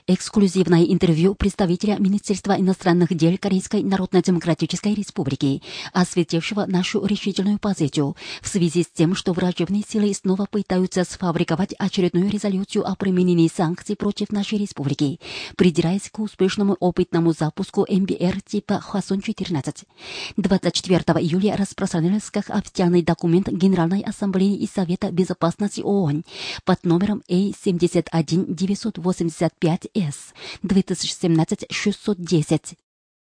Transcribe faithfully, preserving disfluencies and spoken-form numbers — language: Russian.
Эксклюзивное интервью представителя Министерства иностранных дел Корейской Народно-Демократической Республики, осветившего нашу решительную позицию в связи с тем, что враждебные силы снова пытаются сфабриковать очередную резолюцию о применении санкций против нашей республики, придираясь к успешному опытному запуску эм бэ эр типа Хвасон четырнадцать. двадцать четвёртого июля распространился как официальный документ Генеральной Ассамблеи и Совета Безопасности ООН под номером А семьдесят один девятьсот восемьдесят пять С две тысячи семнадцать шестьсот десять.